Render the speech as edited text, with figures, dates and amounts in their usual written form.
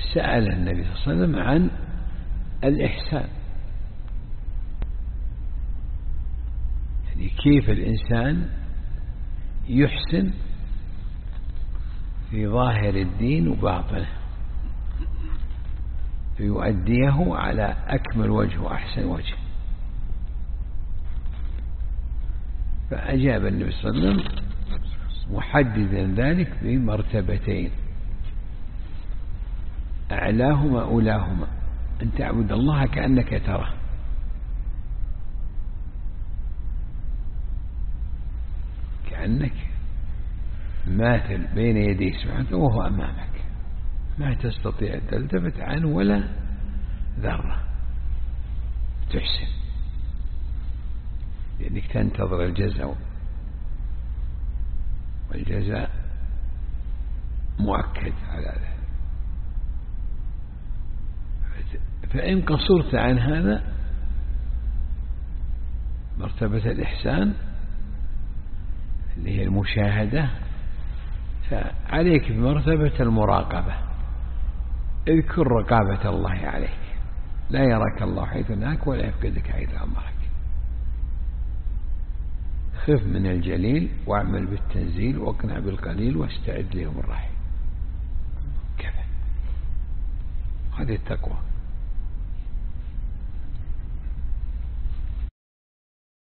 سأل النبي صلى الله عليه وسلم عن الإحسان، يعني كيف الإنسان يحسن في ظاهر الدين وباطنه فيؤديه على أكمل وجه وأحسن وجه. فأجاب النبي صلى الله عليه وسلم محددا ذلك بمرتبتين أعلاهما أولاهما أن تعبد الله كأنك تراه، كأنك ماثل بين يديه سبحانه وهو أمامك، ما تستطيع تلتفت عنه ولا ذرة، تحسن لأنك تنتظر الجزاء، والجزاء مؤكد على ذلك. فإن قصرت عن هذا مرتبة الإحسان اللي هي المشاهدة، فعليك بمرتبة المراقبة، اذكر رقابة الله عليك، لا يراك الله حيث نهاك ولا يفقدك حيث أمرك. خف من الجليل واعمل بالتنزيل واقنع بالقليل واستعد ليوم الرحيل. كذا هذه التقوى.